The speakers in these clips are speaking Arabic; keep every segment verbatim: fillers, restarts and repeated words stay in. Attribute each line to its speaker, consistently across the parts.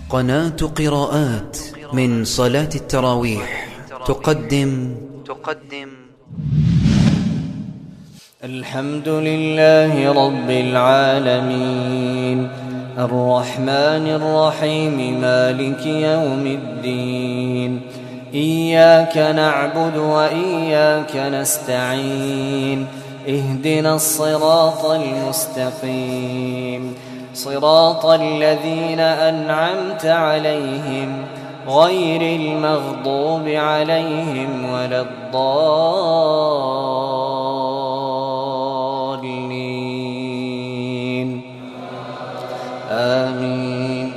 Speaker 1: قناة قراءات من صلاة التراويح تقدم تقدم
Speaker 2: الحمد لله رب العالمين الرحمن الرحيم مالك يوم الدين إياك نعبد وإياك نستعين اهدنا الصراط المستقيم صراط الذين أنعمت عليهم غير المغضوب عليهم ولا الضالين آمين.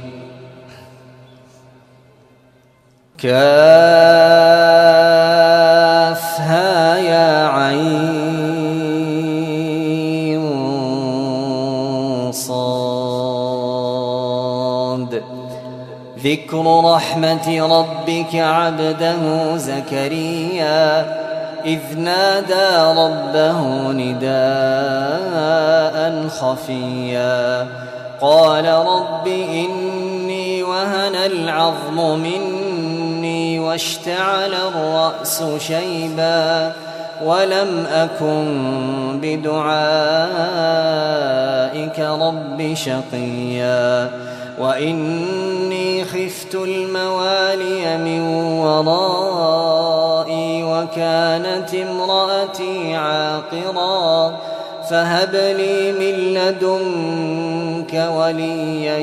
Speaker 2: كافها يا عين صاد ذكر رحمة ربك عبده زكريا إذ نادى ربه نداء خفيا قال رب إني وهن العظم مني واشتعل الرأس شيبا ولم أكن بدعائك رب شقيا وإني خفت الموالي من ورائي وكانت امرأتي عاقرا فهب لي من لدنك وليا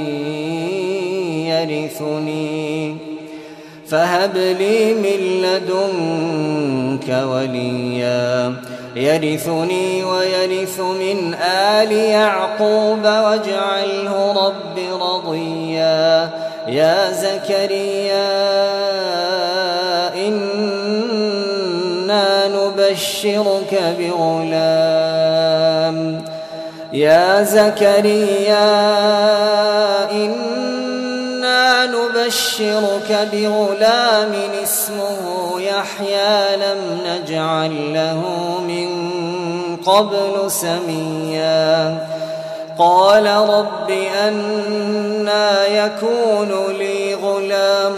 Speaker 2: يرثني فهب لي من لدنك وليا يرثني ويرث من آل يعقوب واجعله رب رضيا يا زكريا إنا نبشرك بغلام يا زكريا إنا نبشرك بغلام اسمه يحيى لم نجعل له من قبل سميا قال رب أنى يكون لي غلام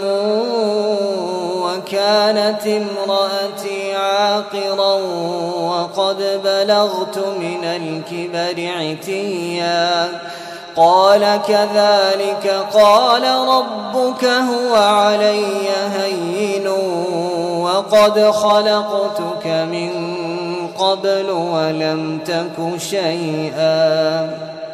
Speaker 2: وكانت امرأتي عاقرا وقد بلغت من الكبر عتيا قال كذلك قال ربك هو علي هين وقد خلقتك من قبل ولم تك شيئا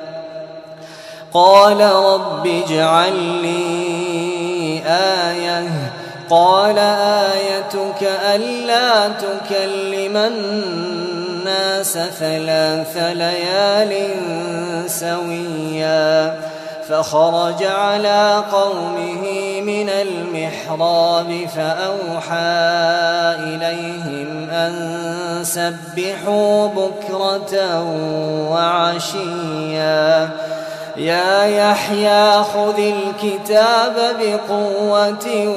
Speaker 2: قال رب اجعل لي آية قال آيتك ألا تكلم الناس ثلاث ليال سويا فخرج على قومه من المحراب فأوحى إليهم أن سبحوا بكرة وعشيا يا يحيى خذ الكتاب بقوة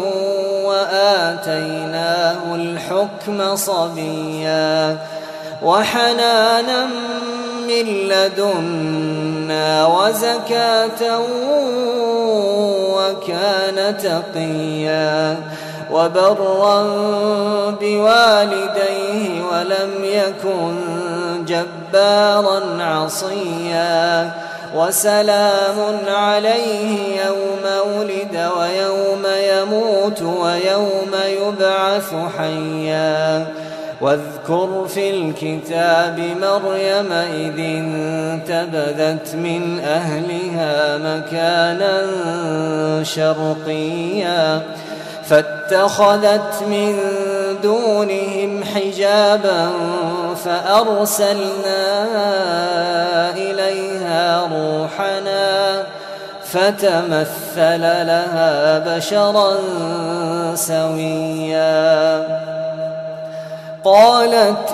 Speaker 2: وآتيناه الحكم صبيا وحنانا من لدنا وزكاة وكان تقيا وبرا بوالديه ولم يكن جبارا عصيا وسلام عليه يوم ولد ويوم يموت ويوم يبعث حيا واذكر في الكتاب مريم إذ انتبذت من أهلها مكانا شرقيا فاتخذت من دونهم حجابا فأرسلنا إليها روحنا فتمثل لها بشرا سويا قالت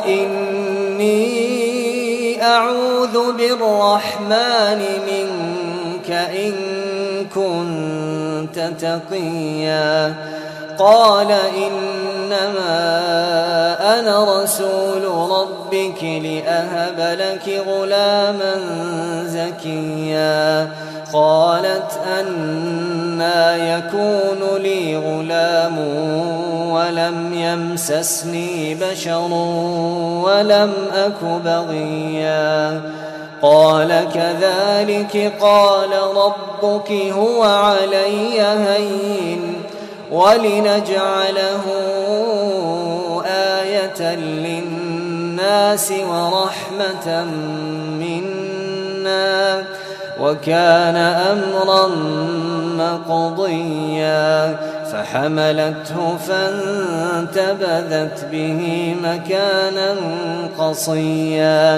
Speaker 2: إني أعوذ بالرحمن منك إن كنت تقيا قال إنما أنا رسول ربك لأهب لك غلاما زكيا قالت أن أنى يكون لي غلام ولم يمسسني بشر ولم أك بغيا قال كذلك قال ربك هو علي هين ولنجعله آية للناس ورحمة منا وكان أمرا مقضيا فحملته فانتبذت به مكانا قصيا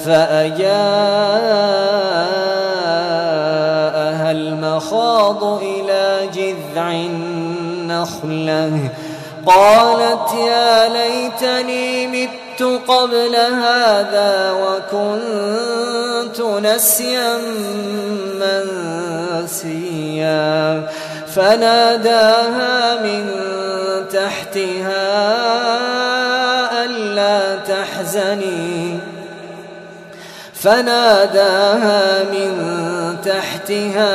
Speaker 2: فأجاءها المخاض إلى جذع النخلة قالت يا ليتني مت قبل هذا وكنت نسيا منسيا فناداها من تحتها ألا تحزني فناداها من تحتها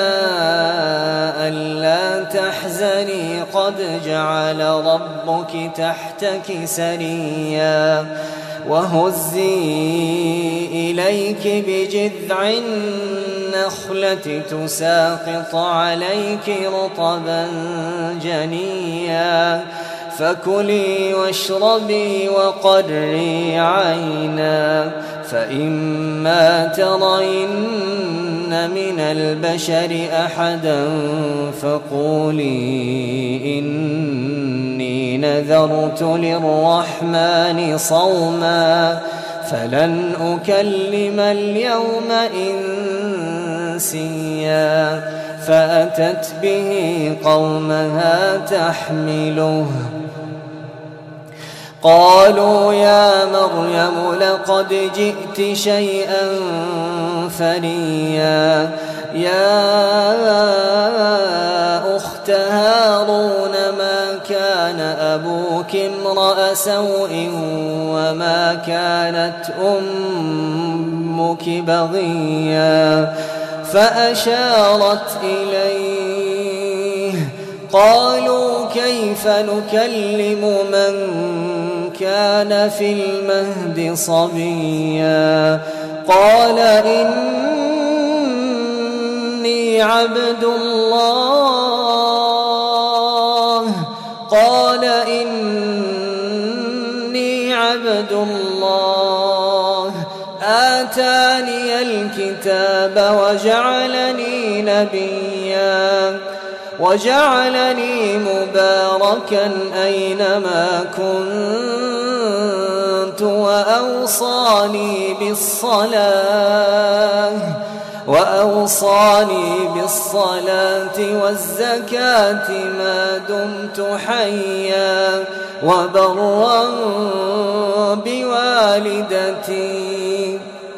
Speaker 2: ألا تحزني قد جعل ربك تحتك سريا وهزي إليك بجذع النخلة تساقط عليك رطبا جنيا فكلي واشربي وقري عينا فإما ترين من البشر أحدا فقولي إني نذرت للرحمن صوما فلن أكلم اليوم إنسيا فأتت به قومها تحمله قالوا يا مريم لقد جئت شيئا فريا يا أخت هارون ما كان أبوك امرأ سوء وما كانت أمك بغيا فأشارت إليه قالوا كيف نكلم من كان في المهد صبيا قال إني عبد الله قال إني عبد الله آتاني الكتاب وجعلني نبيا وجعلني مباركا أينما كنت وأوصاني بالصلاة وأوصاني بالصلاة والزكاة ما دمت حيا وبرا بوالدتي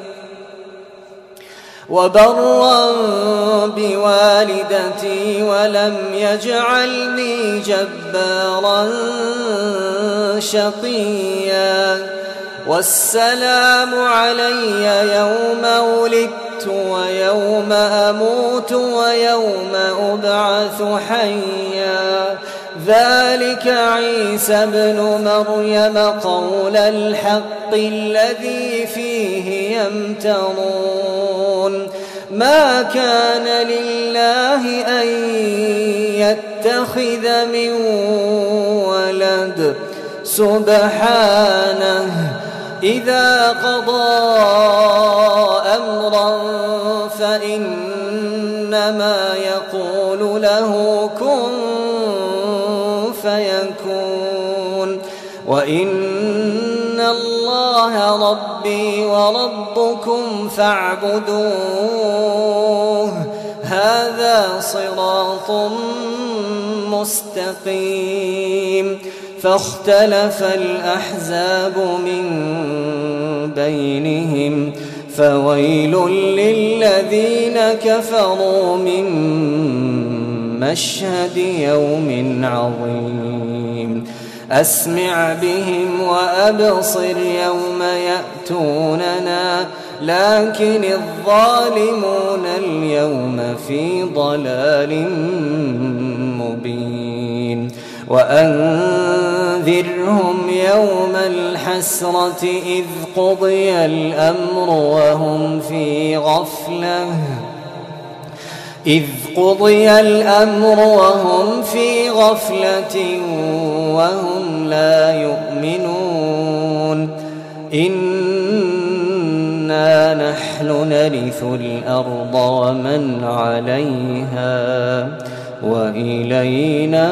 Speaker 2: وبرا بوالدتي ولم يجعلني جبارا شقيا والسلام علي يوم ولدت ويوم أموت ويوم أبعث حيا ذلك عيسى ابن مريم قول الحق الذي فيه يمترون ما كان لله أن يتخذ من ولد سبحانه إذا قضى أمرا فإنما يقول له كن فيكون وإن الله ربي وربكم فاعبدوه هذا صراط مستقيم فاختلف الأحزاب من بينهم فويل للذين كفروا من مشهد يوم عظيم أسمع بهم وأبصر يوم يأتوننا لكن الظالمون اليوم في ضلال مبين وأنذرهم يوم الحسرة إذ قضي الأمر وهم في غفلة إذ قضي الأمر وهم في غفلة وهم لا يؤمنون إنا نحن نرث الأرض ومن عليها وإلينا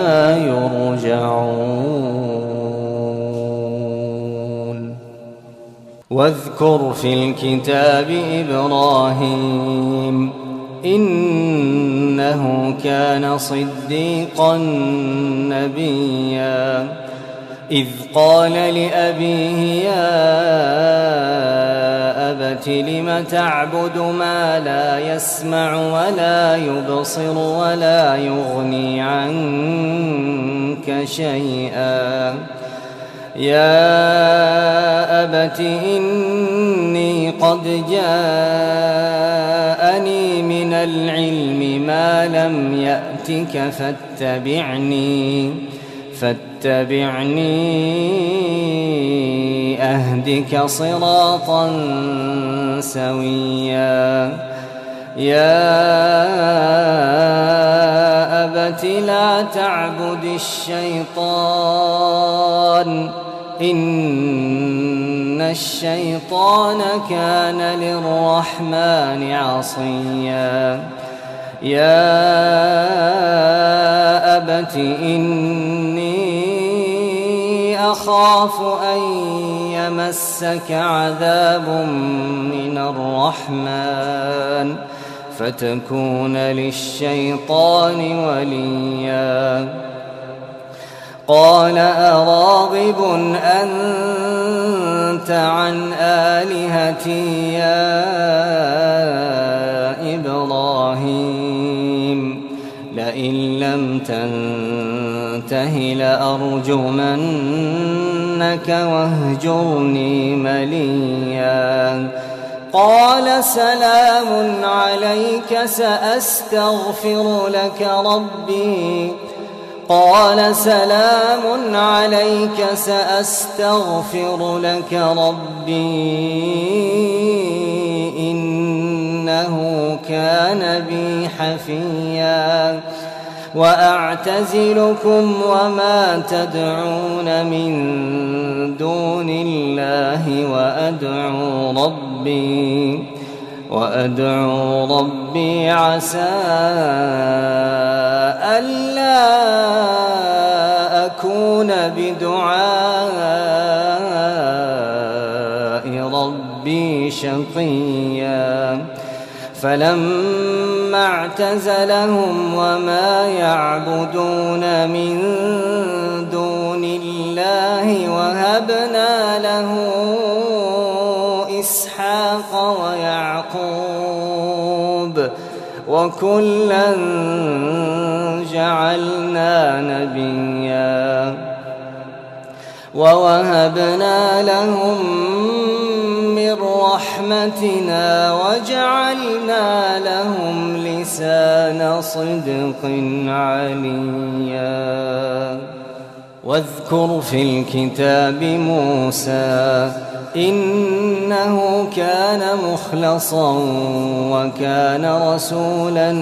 Speaker 2: يرجعون واذكر في الكتاب إبراهيم إنه كان صديقا نبيا إذ قال لأبيه يا أبت لم تعبد ما لا يسمع ولا يبصر ولا يغني عنك شيئا يا أبت إني قد جاءني من العلم ما لم يأتك فاتبعني فاتبعني أهدك صراطا سويا يا أبت لا تعبد الشيطان إن الشيطان كان للرحمن عصيا يا أبت إني أخاف أن يمسك عذاب من الرحمن فتكون للشيطان وليا قال أراغب أنت عن آلهتي يا إبراهيم لئن لم تنته لأرجمنك واهجرني مليا قال سلام عليك سأستغفر لك ربي قال سلام عليك سأستغفر لك ربي إنه كان بي حفيا وأعتزلكم وما تدعون من دون الله وأدعو ربي وأدعو ربي عسى ألا أكون بدعاء ربي شقيا فلما اعتزلهم وما يعبدون من دون الله وهبنا له إسحاق ويعقوب وكلا جعلنا نبيا ووهبنا لهم من رحمتنا وجعلنا لهم لسان صدق عليا واذكر في الكتاب موسى إنه كان مخلصا وكان رسولا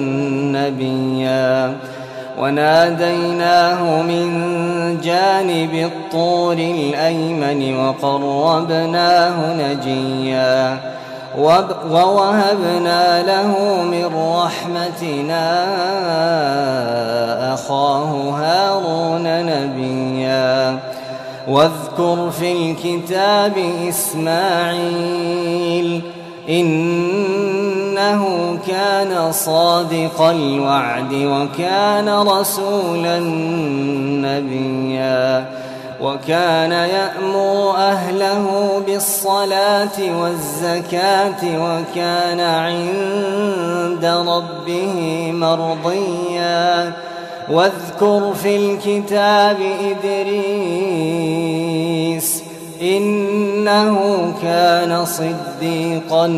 Speaker 2: نبيا وناديناه من جانب الطور الأيمن وقربناه نجيا ووهبنا له من رحمتنا أخاه هارون نبيا واذكر في الكتاب إسماعيل إنه كان صادق الوعد وكان رسولا نبيا وكان يأمر أهله بالصلاة والزكاة وكان عند ربه مرضيا واذكر في الكتاب إدريس إنه كان صديقا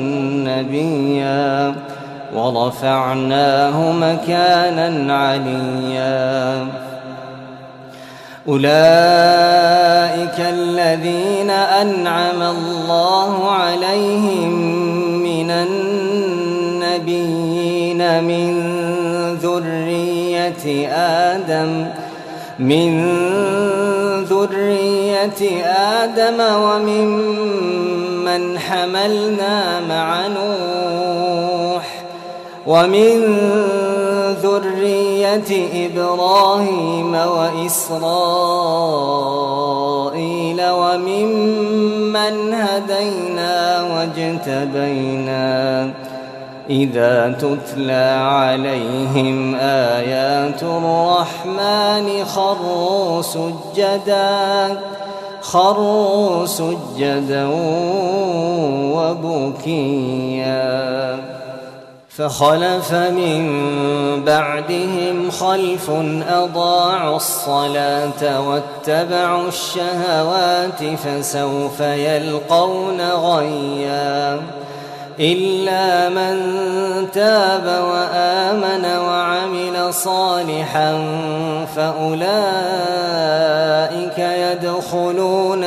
Speaker 2: نبيا ورفعناه مكانا عليا أولئك الذين أنعم الله عليهم من النبيين من ذرية آدم من ذرية آدم وممن حملنا مع نوح ومن ذرية إبراهيم وإسرائيل وممن هدينا واجتبينا إذا تتلى عليهم آيات الرحمن خروا سجدا خروا سجدا وبكيا فخلف من بعدهم خلف أضاعوا الصلاة واتبعوا الشهوات فسوف يلقون غيا إلا من تاب وآمن وعمل صالحا فأولئك يدخلون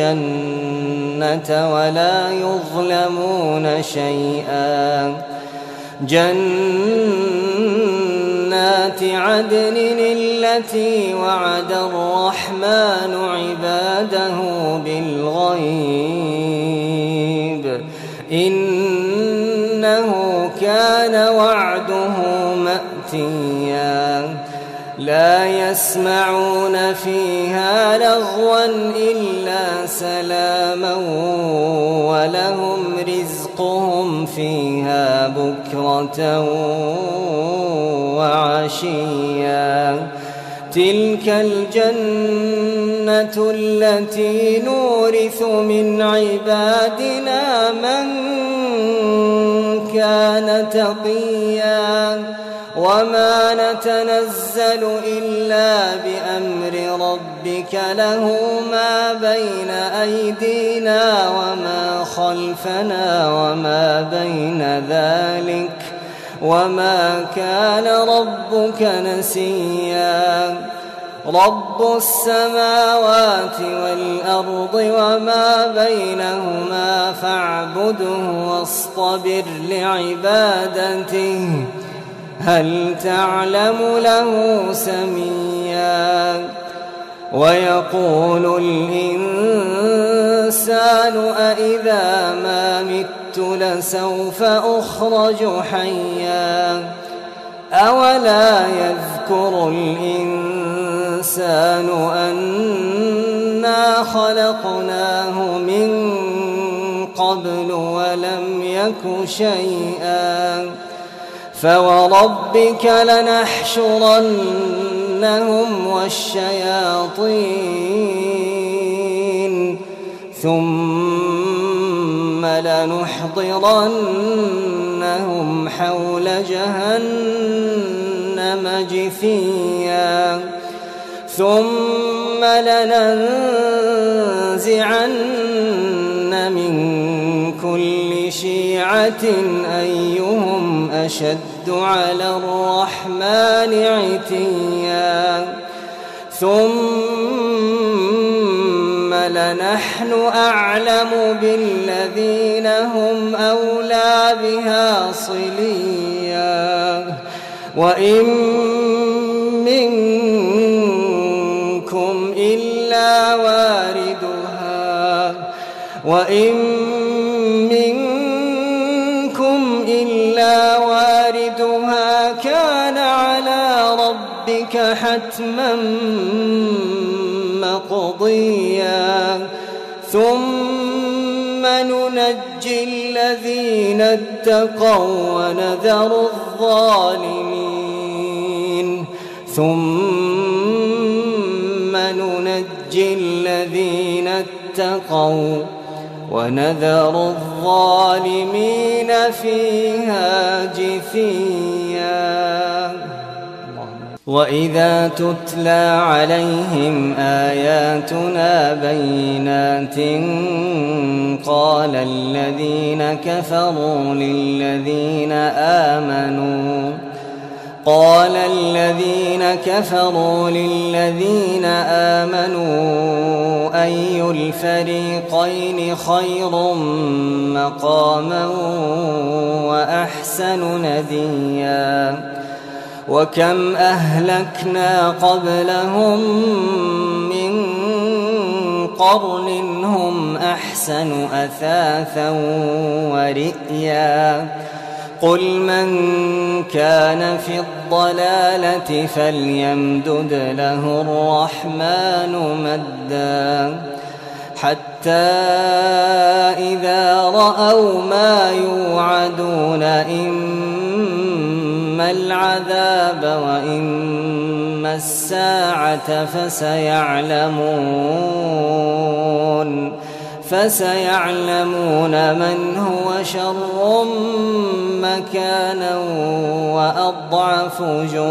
Speaker 2: الجنة ولا يظلمون شيئا جنات عدن التي وعد الرحمن عباده بالغيب إنه كان وعده مأتيا لا يسمعون فيها لغوا إلا سلاما ولهم رزقهم فيها بكرة وعشيا تلك الجنة التي نورث من عبادنا من كان تقيا وما نتنزل إلا بأمر ربك له ما بين أيدينا وما خلفنا وما بين ذلك وما كان ربك نسيا رب السماوات والأرض وما بينهما فاعبده واصطبر لعبادته هل تعلم له سميا ويقول الإنسان أإذا ما مت لسوف أخرج حيا أولا يذكر الإنسان أنا خلقناه من قبل ولم يك شيئا فوربك لنحشرنهم والشياطين ثم لنحضرنهم حول جهنم جثيا ثم لننزعن من كل شيعة أيهم أشد على الرحمن عتيا ثم لنحن أعلم بالذين هم أولى بها صليا وإن منكم إلا واردها وإن منكم إلا واردها كان على ربك حتما مقضيا ثم ننجي الذين اتقوا ونذر الظالمين ثم ننجي الذين اتقوا ونذر الظالمين فيها جثيا وإذا تتلى عليهم آياتنا بينات قال الذين كفروا للذين آمنوا قال الذين كفروا للذين آمنوا أي الفريقين خير مقاما وأحسن نديا وكم أهلكنا قبلهم من قرن هم أحسن أثاثا ورئيا قل من كان في الضلالة فليمدد له الرحمن مدا حتى إذا رأوا ما يوعدون إما العذاب وإما الساعة فسيعلمون فسيعلمون من هو شر مكانا وأضعف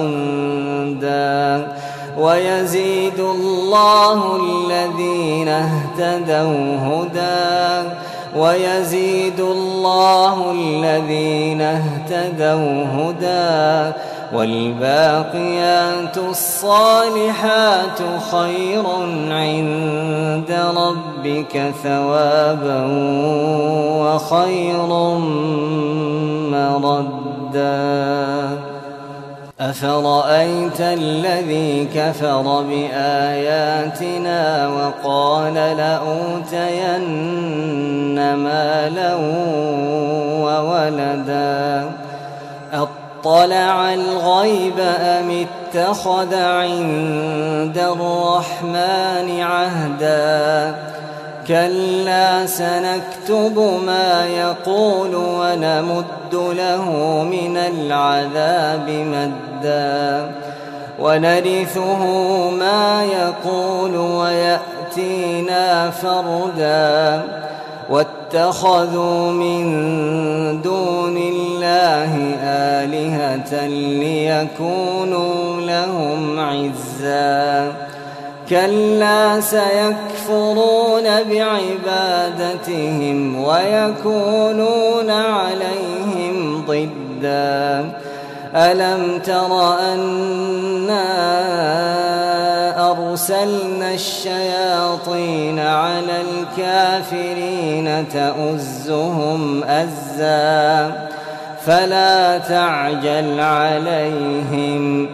Speaker 2: جندا ويزيد الله الذين اهتدوا هدى ويزيد الله الذين اهتدوا هدى والباقيات الصالحات خير عند ربك ثوابا وخير مردا أفرأيت الذي كفر بآياتنا وقال لأوتين مالا وولدا أطلع الغيب أم اتخذ عند الرحمن عهدا كلا سنكتب ما يقول ونمد له من العذاب مدا ونرثه ما يقول ويأتينا فردا واتخذوا من دون الله آلهة ليكونوا لهم عزا كلا سيكفرون بعبادتهم ويكونون عليهم ضدا ألم تر أنا أرسلنا الشياطين على الكافرين تؤزهم أزا فلا تعجل عليهم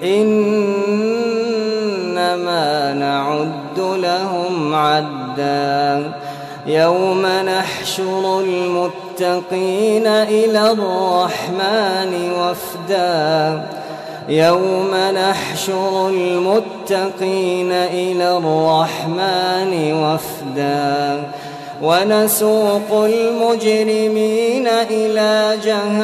Speaker 2: إنما نعد لهم عدا يوم نحشر المتقين إلى الرحمن وفدا يوم نحشر المتقين إلى الرحمن وفدا ونسوق المجرمين إلى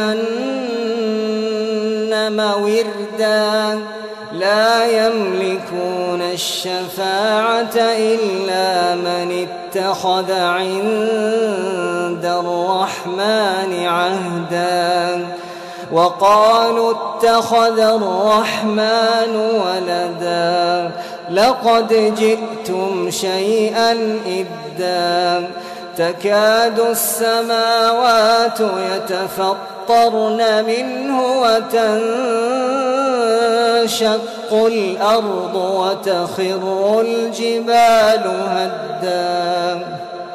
Speaker 2: جهنم وردا لا يملكون الشفاعة إلا من اتخذ عند الرحمن عهدا وقالوا اتخذ الرحمن ولدا لقد جئتم شيئا إدا تكاد السماوات يتفطرن منه وتنشق الأرض وتخر الجبال هدا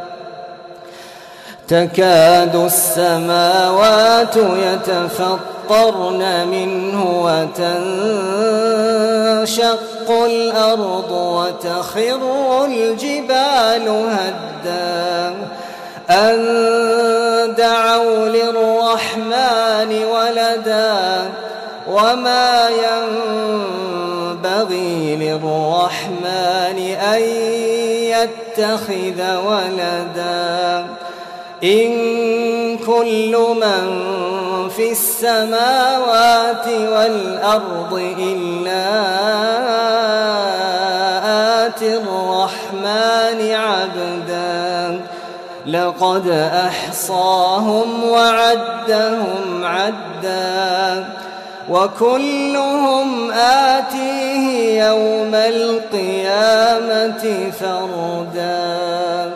Speaker 2: تكاد السماوات يتفطرن منه وتنشق الأرض وتخر الجبال هدا أن دعوا للرحمن ولدا وما ينبغي للرحمن أن يتخذ ولدا إن كل من في السماوات والأرض إلا آتي الرحمن عبدا لقد أحصاهم وعدهم عدا وكلهم آتيه يوم القيامة فردا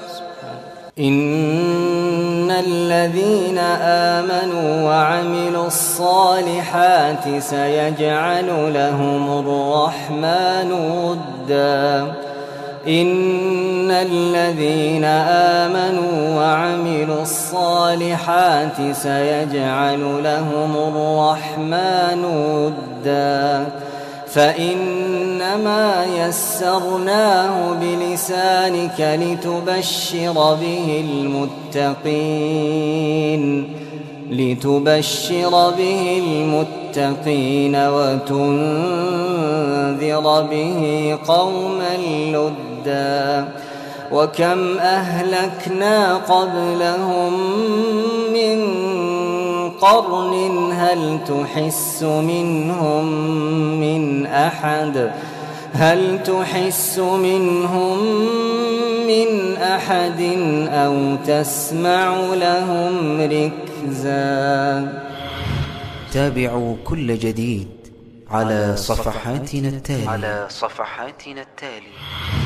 Speaker 2: إن الذين آمنوا وعملوا الصالحات سيجعل لهم الرحمن ودا إن الذين آمنوا وعملوا الصالحات سيجعل لهم الرحمن ودا فإنما يسرناه بلسانك لتبشر به المتقين لتبشر به المتقين وتنذر به قوما لدا وكم أهلكنا قبلهم من قرن هل تحس منهم من أحد هل تحس منهم من أحد أو تسمع لهم ركزا.
Speaker 1: تابعوا كل جديد على صفحاتنا التالية
Speaker 2: على صفحاتنا التالية.